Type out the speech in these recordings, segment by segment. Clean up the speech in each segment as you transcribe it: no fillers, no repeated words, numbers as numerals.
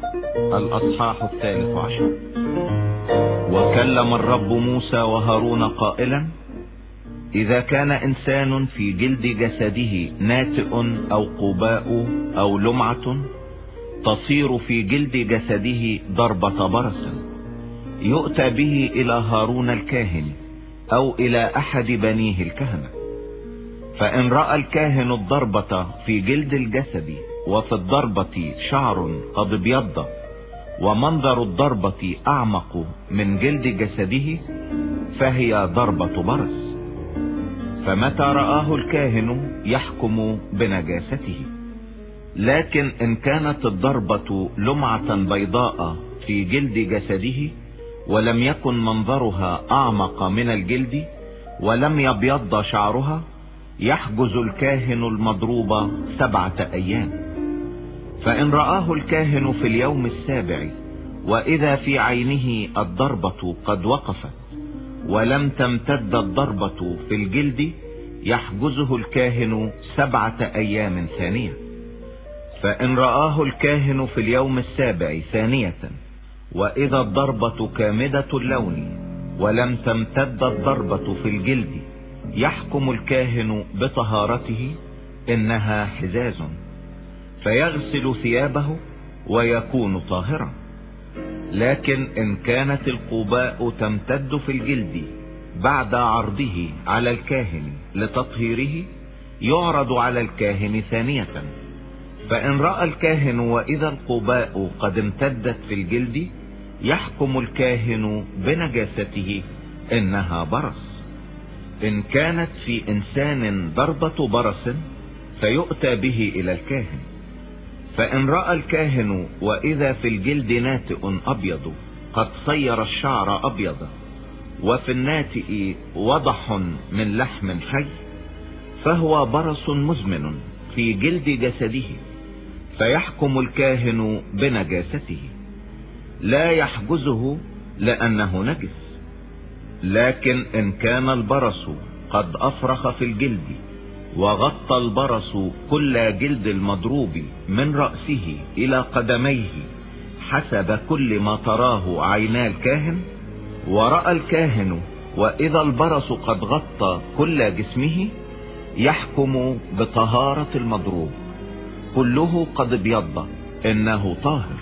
الأصحاح 13. وكلم الرب موسى وهارون قائلا: إذا كان إنسان في جلد جسده ناتئ أو قباء أو لمعة تصير في جلد جسده ضربة برص، يؤتى به إلى هارون الكاهن أو إلى أحد بنيه الكهنة. فإن رأى الكاهن الضربة في جلد الجسد وفي الضربة شعر قد ابيض ومنظر الضربة أعمق من جلد جسده فهي ضربة برص، فمتى رآه الكاهن يحكم بنجاسته. لكن إن كانت الضربة لمعة بيضاء في جلد جسده ولم يكن منظرها أعمق من الجلد ولم يبيض شعرها يحجز الكاهن المضروب 7 أيام. فإن رآه الكاهن في اليوم السابع وإذا في عينه الضربة قد وقفت ولم تمتد الضربة في الجلد يحجزه الكاهن 7 أيام ثانية. فإن رآه الكاهن في اليوم السابع ثانية وإذا الضربة كامدة اللون ولم تمتد الضربة في الجلد يحكم الكاهن بطهارته، إنها حزاز، فيغسل ثيابه ويكون طاهرا. لكن إن كانت القباء تمتد في الجلد بعد عرضه على الكاهن لتطهيره يعرض على الكاهن ثانية. فإن رأى الكاهن وإذا القباء قد امتدت في الجلد يحكم الكاهن بنجاسته، إنها برص. إن كانت في إنسان ضربة برص فيؤتى به إلى الكاهن. فإن رأى الكاهن وإذا في الجلد ناتئ أبيض قد صير الشعر أبيض وفي الناتئ وضح من لحم حي فهو برص مزمن في جلد جسده، فيحكم الكاهن بنجاسته، لا يحجزه لأنه نجس. لكن إن كان البرص قد أفرخ في الجلد وغطى البرص كل جلد المضروب من رأسه إلى قدميه حسب كل ما تراه عينا الكاهن، ورأى الكاهن وإذا البرص قد غطى كل جسمه يحكم بطهارة المضروب، كله قد ابيض، إنه طاهر.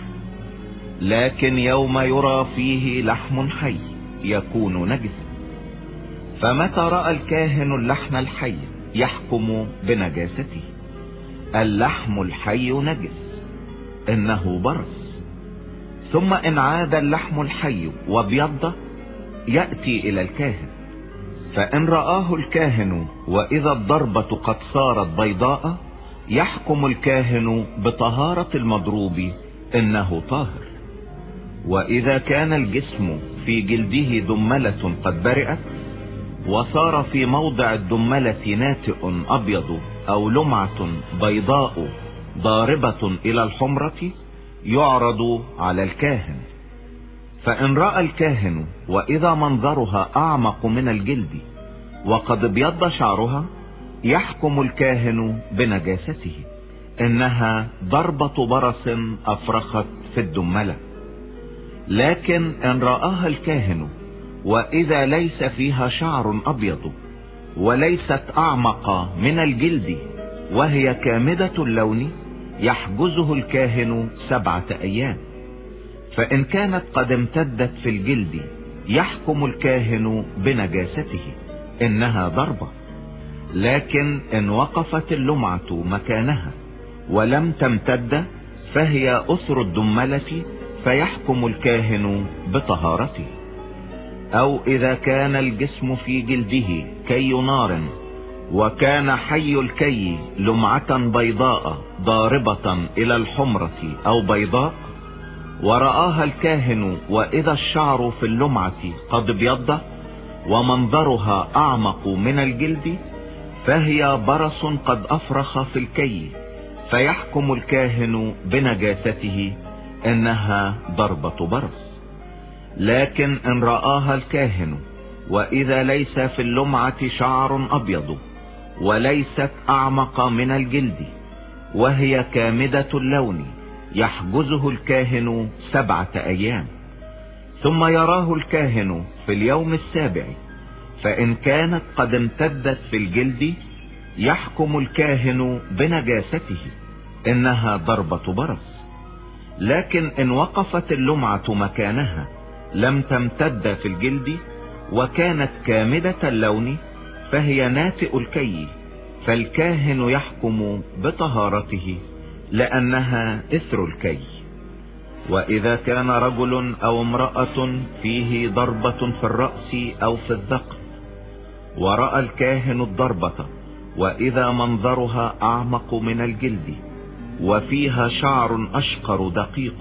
لكن يوم يرى فيه لحم حي يكون نجسا. فمتى رأى الكاهن اللحم الحي يحكم بنجاسته، اللحم الحي نجس، إنه برص. ثم إن عاد اللحم الحي وابيض يأتي إلى الكاهن. فإن رآه الكاهن وإذا الضربة قد صارت بيضاء يحكم الكاهن بطهارة المضروب، إنه طاهر. وإذا كان الجسم في جلده دملة قد برئت وصار في موضع الدملة ناتئ أبيض أو لمعة بيضاء ضاربة إلى الحمرة يعرض على الكاهن. فإن رأى الكاهن وإذا منظرها أعمق من الجلد وقد ابيض شعرها يحكم الكاهن بنجاسته، إنها ضربة برص أفرخت في الدملة. لكن إن رآها الكاهن وإذا ليس فيها شعر أبيض وليست أعمق من الجلد وهي كامدة اللون يحجزه الكاهن 7 أيام. فإن كانت قد امتدت في الجلد يحكم الكاهن بنجاسته، إنها ضربة. لكن إن وقفت اللمعة مكانها ولم تمتد فهي أثر الدملة، فيحكم الكاهن بطهارته. أو إذا كان الجسم في جلده كي نار وكان حي الكي لمعة بيضاء ضاربة إلى الحمرة أو بيضاء ورآها الكاهن وإذا الشعر في اللمعة قد ابيض ومنظرها أعمق من الجلد فهي برص قد أفرخ في الكي، فيحكم الكاهن بنجاسته، إنها ضربة برص. لكن إن رآها الكاهن وإذا ليس في اللمعة شعر أبيض وليست أعمق من الجلد وهي كامدة اللون يحجزه الكاهن 7 أيام، ثم يراه الكاهن في اليوم السابع، فإن كانت قد امتدت في الجلد يحكم الكاهن بنجاسته، إنها ضربة برص. لكن إن وقفت اللمعة مكانها لم تمتد في الجلد وكانت كامدة اللون فهي ناتئ الكي، فالكاهن يحكم بطهارته لأنها إثر الكي. وإذا كان رجل أو امرأة فيه ضربة في الرأس أو في الذقن، ورأى الكاهن الضربة وإذا منظرها أعمق من الجلد وفيها شعر أشقر دقيق،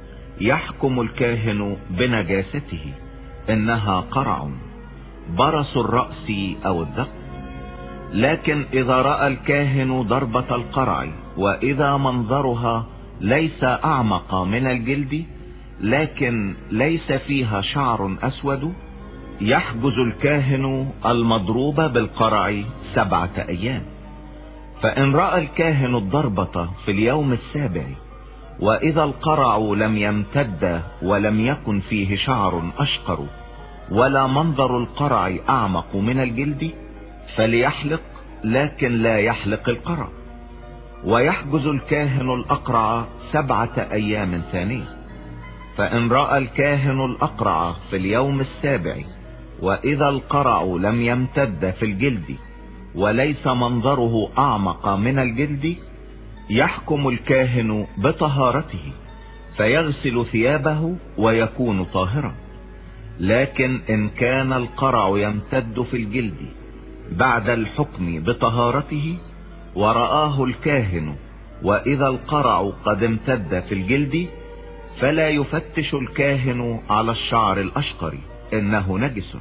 يحكم الكاهن بنجاسته، إنها قرع برص الرأس أو الذقن. لكن إذا رأى الكاهن ضربة القرع وإذا منظرها ليس أعمق من الجلد لكن ليس فيها شعر أسود، يحجز الكاهن المضروب بالقرع 7 أيام. فإن رأى الكاهن الضربة في اليوم السابع وإذا القرع لم يمتد ولم يكن فيه شعر أشقر ولا منظر القرع أعمق من الجلد فليحلق، لكن لا يحلق القرع، ويحجز الكاهن الأقرع 7 أيام ثانية. فإن رأى الكاهن الأقرع في اليوم السابع وإذا القرع لم يمتد في الجلد وليس منظره أعمق من الجلد يحكم الكاهن بطهارته، فيغسل ثيابه ويكون طاهرا. لكن إن كان القرع يمتد في الجلد بعد الحكم بطهارته ورآه الكاهن وإذا القرع قد امتد في الجلد فلا يفتش الكاهن على الشعر الأشقر، إنه نجس.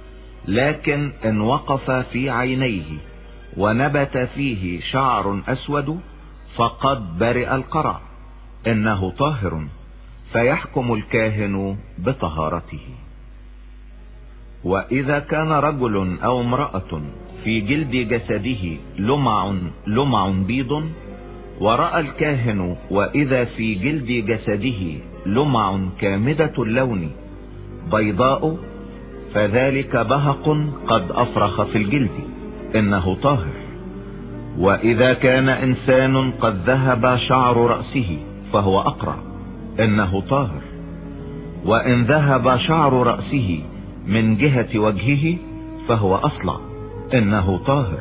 لكن إن وقف في عينيه ونبت فيه شعر أسود فقد برئ القرع، إنه طاهر، فيحكم الكاهن بطهارته. وإذا كان رجل أو امرأة في جلد جسده لمع بيض، ورأى الكاهن وإذا في جلد جسده لمع كامدة اللون بيضاء، فذلك بهق قد أفرخ في الجلد، إنه طاهر. وإذا كان إنسان قد ذهب شعر رأسه فهو أقرع، إنه طاهر. وإن ذهب شعر رأسه من جهة وجهه فهو أصلع، إنه طاهر.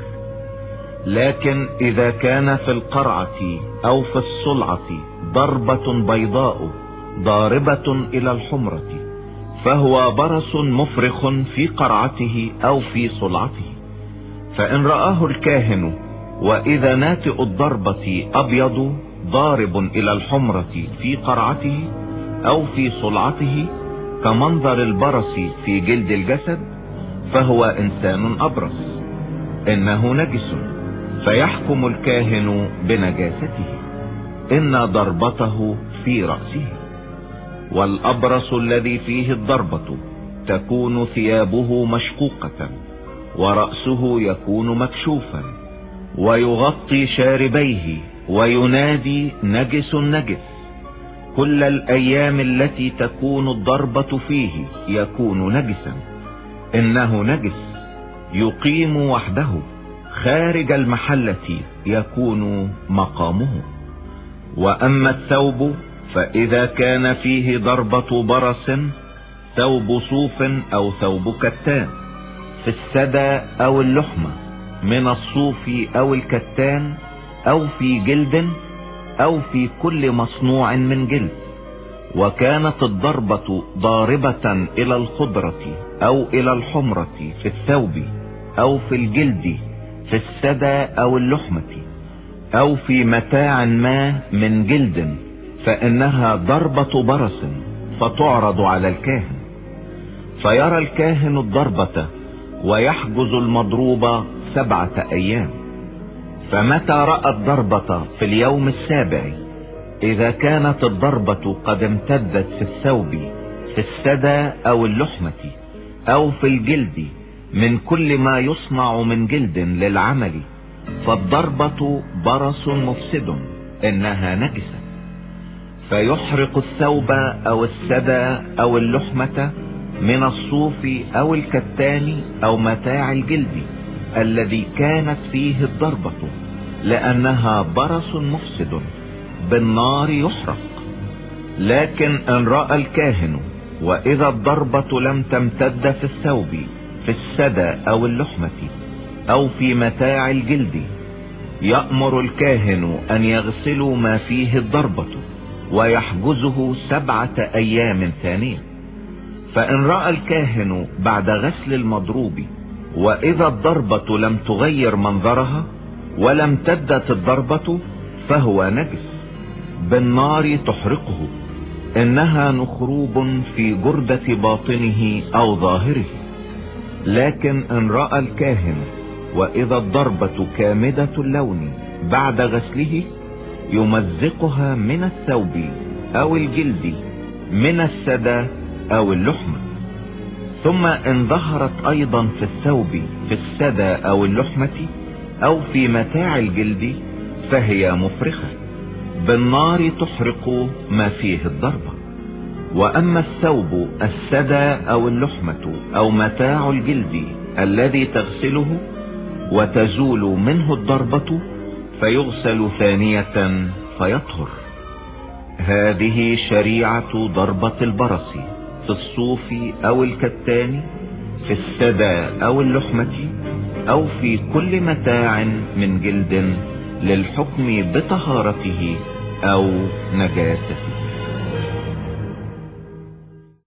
لكن إذا كان في القرعة أو في الصلعة ضربة بيضاء ضاربة إلى الحمرة فهو برص مفرخ في قرعته أو في صلعته. فإن رآه الكاهن وإذا ناتئ الضربة أبيض ضارب إلى الحمرة في قرعته أو في صلعته كمنظر البرص في جلد الجسد فهو إنسان أبرص، إنه نجس، فيحكم الكاهن بنجاسته، إن ضربته في رأسه. والأبرص الذي فيه الضربة تكون ثيابه مشقوقة ورأسه يكون مكشوفا ويغطي شاربيه وينادي نجس نجس. كل الأيام التي تكون الضربة فيه يكون نجسا، إنه نجس، يقيم وحده، خارج المحلة يكون مقامه. وأما الثوب فإذا كان فيه ضربة برص، ثوب صوف أو ثوب كتان في السدى أو اللحمة من الصوف أو الكتان أو في جلد أو في كل مصنوع من جلد، وكانت الضربة ضاربة إلى الخضرة أو إلى الحمرة في الثوب أو في الجلد في السدى أو اللحمة أو في متاع ما من جلد، فإنها ضربة برص فتعرض على الكاهن، فيرى الكاهن الضربة ويحجز المضروب 7 أيام. فمتى رأى الضربة في اليوم السابع، إذا كانت الضربة قد امتدت في الثوب في السدى أو اللحمة أو في الجلد من كل ما يصنع من جلد للعمل، فالضربة برص مفسد، إنها نجسة. فيحرق الثوب او السدى او اللحمة من الصوف او الكتان او متاع الجلد الذي كانت فيه الضربة، لانها برص مفسد بالنار يحرق. لكن ان رأى الكاهن واذا الضربة لم تمتد في الثوب في السدى او اللحمة او في متاع الجلد، يأمر الكاهن ان يغسلوا ما فيه الضربة ويحجزه 7 ايام ثانية. فان رأى الكاهن بعد غسل المضروب واذا الضربة لم تغير منظرها ولم تدت الضربة فهو نجس بالنار تحرقه، انها نخروب في جردة باطنه او ظاهره. لكن ان رأى الكاهن واذا الضربة كامدة اللون بعد غسله، يمزقها من الثوب او الجلد من السدى او اللحمة. ثم ان ظهرت ايضا في الثوب في السدى او اللحمة او في متاع الجلد، فهي مفرخة بالنار تحرق ما فيه الضربة. واما الثوب السدى او اللحمة او متاع الجلد الذي تغسله وتزول منه الضربة، فيغسل ثانية فيطهر. هذه شريعة ضربة البرص في الصوف او الكتان، في السدى او اللحمة، او في كل متاع من جلد، للحكم بطهارته او نجاسته.